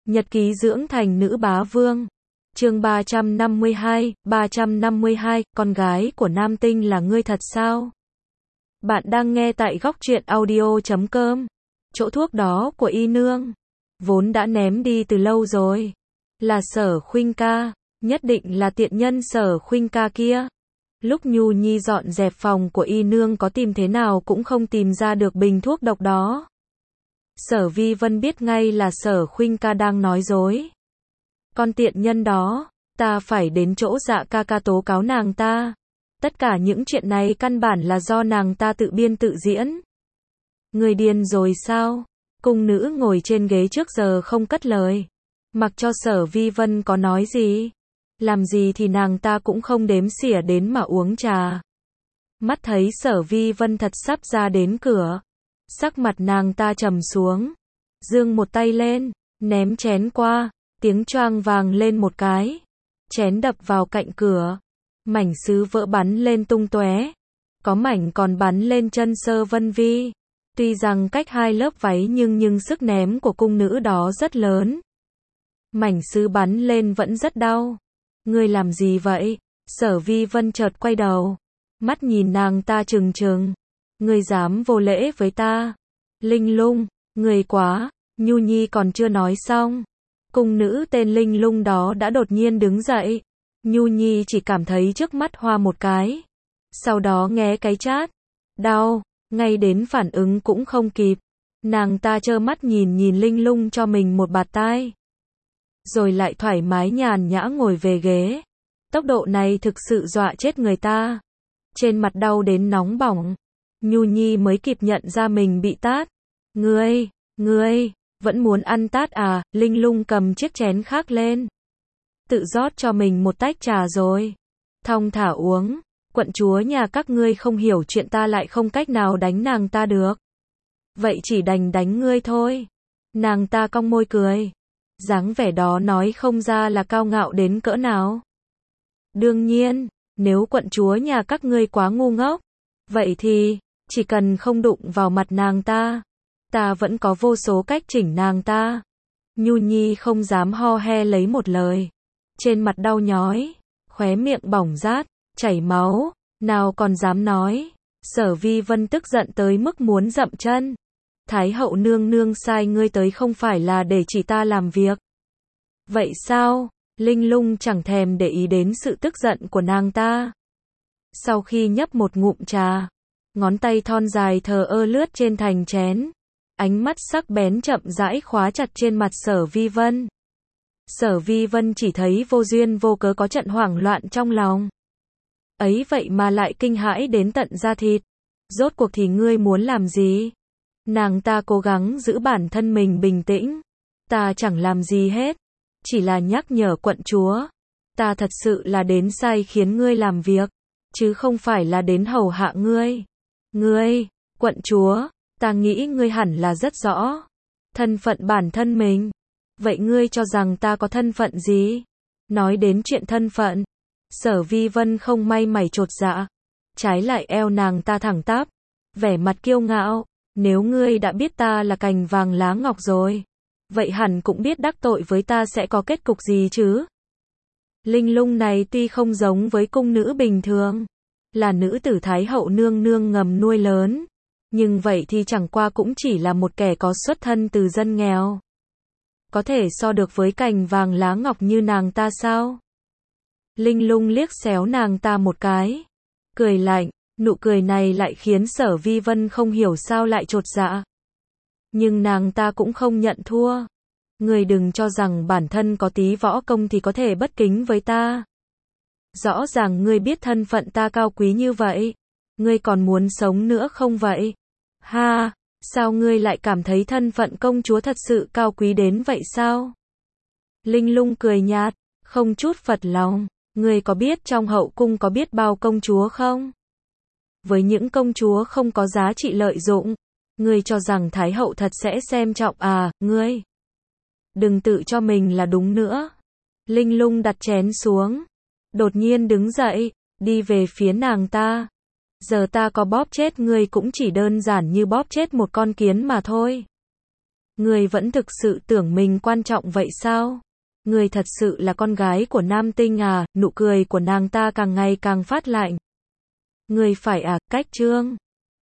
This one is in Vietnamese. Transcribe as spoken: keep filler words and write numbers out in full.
Nhật ký dưỡng thành nữ bá vương. Chương ba trăm năm mươi hai, ba trăm năm mươi hai, con gái của Nam Tinh là ngươi thật sao? Bạn đang nghe tại góc truyện audio chấm com. Chỗ thuốc đó của y nương, vốn đã ném đi từ lâu rồi. Là Sở Khuynh ca, nhất định là tiện nhân Sở Khuynh ca kia. Lúc Nhu Nhi dọn dẹp phòng của y nương có tìm thế nào cũng không tìm ra được bình thuốc độc đó. Sở Vi Vân biết ngay là Sở Khuynh ca đang nói dối. Con tiện nhân đó, ta phải đến chỗ Dạ ca ca tố cáo nàng ta. Tất cả những chuyện này căn bản là do nàng ta tự biên tự diễn. Người điên rồi sao? Cung nữ ngồi trên ghế trước giờ không cất lời. Mặc cho Sở Vi Vân có nói gì, làm gì thì nàng ta cũng không đếm xỉa đến mà uống trà. Mắt thấy Sở Vi Vân thật sắp ra đến cửa, sắc mặt nàng ta trầm xuống, giương một tay lên, ném chén qua, tiếng choang vàng lên một cái, chén đập vào cạnh cửa, mảnh sứ vỡ bắn lên tung tóe, có mảnh còn bắn lên chân Sơ Vân Vi. Tuy rằng cách hai lớp váy nhưng nhưng sức ném của cung nữ đó rất lớn. Mảnh sứ bắn lên vẫn rất đau. Ngươi làm gì vậy? Sở Vi Vân chợt quay đầu, mắt nhìn nàng ta trừng trừng. Ngươi dám vô lễ với ta? Linh Lung, ngươi quá. Nhu Nhi còn chưa nói xong, cung nữ tên Linh Lung đó đã đột nhiên đứng dậy. Nhu Nhi chỉ cảm thấy trước mắt hoa một cái, sau đó nghe cái chát, đau, ngay đến phản ứng cũng không kịp. Nàng ta trơ mắt nhìn nhìn Linh Lung cho mình một bạt tai, rồi lại thoải mái nhàn nhã ngồi về ghế. Tốc độ này thực sự dọa chết người ta. Trên mặt đau đến nóng bỏng, Nhu Nhi mới kịp nhận ra mình bị tát. Ngươi, ngươi, vẫn muốn ăn tát à? Linh Lung cầm chiếc chén khác lên, tự rót cho mình một tách trà rồi thong thả uống. Quận chúa nhà các ngươi không hiểu chuyện, ta lại không cách nào đánh nàng ta được. Vậy chỉ đành đánh ngươi thôi. Nàng ta cong môi cười, dáng vẻ đó nói không ra là cao ngạo đến cỡ nào. Đương nhiên, nếu quận chúa nhà các ngươi quá ngu ngốc, vậy thì, chỉ cần không đụng vào mặt nàng ta, ta vẫn có vô số cách chỉnh nàng ta. Nhu Nhi không dám ho he lấy một lời. Trên mặt đau nhói, khóe miệng bỏng rát, chảy máu, nào còn dám nói. Sở Vi Vân tức giận tới mức muốn dậm chân. Thái hậu nương nương sai ngươi tới không phải là để chỉ ta làm việc. Vậy sao? Linh Lung chẳng thèm để ý đến sự tức giận của nàng ta. Sau khi nhấp một ngụm trà, ngón tay thon dài thờ ơ lướt trên thành chén, ánh mắt sắc bén chậm rãi khóa chặt trên mặt Sở Vi Vân. Sở Vi Vân chỉ thấy vô duyên vô cớ có trận hoảng loạn trong lòng. Ấy vậy mà lại kinh hãi đến tận da thịt. Rốt cuộc thì ngươi muốn làm gì? Nàng ta cố gắng giữ bản thân mình bình tĩnh. Ta chẳng làm gì hết, chỉ là nhắc nhở quận chúa. Ta thật sự là đến sai khiến ngươi làm việc, chứ không phải là đến hầu hạ ngươi. Ngươi, quận chúa, ta nghĩ ngươi hẳn là rất rõ thân phận bản thân mình. Vậy ngươi cho rằng ta có thân phận gì? Nói đến chuyện thân phận, Sở Vi Vân không may mày chột dạ, trái lại eo nàng ta thẳng tắp, vẻ mặt kiêu ngạo. Nếu ngươi đã biết ta là cành vàng lá ngọc rồi, vậy hẳn cũng biết đắc tội với ta sẽ có kết cục gì chứ? Linh Lung này tuy không giống với cung nữ bình thường, là nữ tử Thái hậu nương nương ngầm nuôi lớn, nhưng vậy thì chẳng qua cũng chỉ là một kẻ có xuất thân từ dân nghèo. Có thể so được với cành vàng lá ngọc như nàng ta sao? Linh Lung liếc xéo nàng ta một cái, cười lạnh, nụ cười này lại khiến Sở Vi Vân không hiểu sao lại chột dạ. Nhưng nàng ta cũng không nhận thua. Ngươi đừng cho rằng bản thân có tí võ công thì có thể bất kính với ta. Rõ ràng ngươi biết thân phận ta cao quý như vậy, ngươi còn muốn sống nữa không vậy? Ha, sao ngươi lại cảm thấy thân phận công chúa thật sự cao quý đến vậy sao? Linh Lung cười nhạt, không chút phật lòng. Ngươi có biết trong hậu cung có biết bao công chúa không? Với những công chúa không có giá trị lợi dụng, ngươi cho rằng Thái hậu thật sẽ xem trọng à? Ngươi đừng tự cho mình là đúng nữa. Linh Lung đặt chén xuống, đột nhiên đứng dậy, đi về phía nàng ta. Giờ ta có bóp chết ngươi cũng chỉ đơn giản như bóp chết một con kiến mà thôi. Người vẫn thực sự tưởng mình quan trọng vậy sao? Người thật sự là con gái của Nam Tinh à? Nụ cười của nàng ta càng ngày càng phát lạnh. Người phải à, cách Trương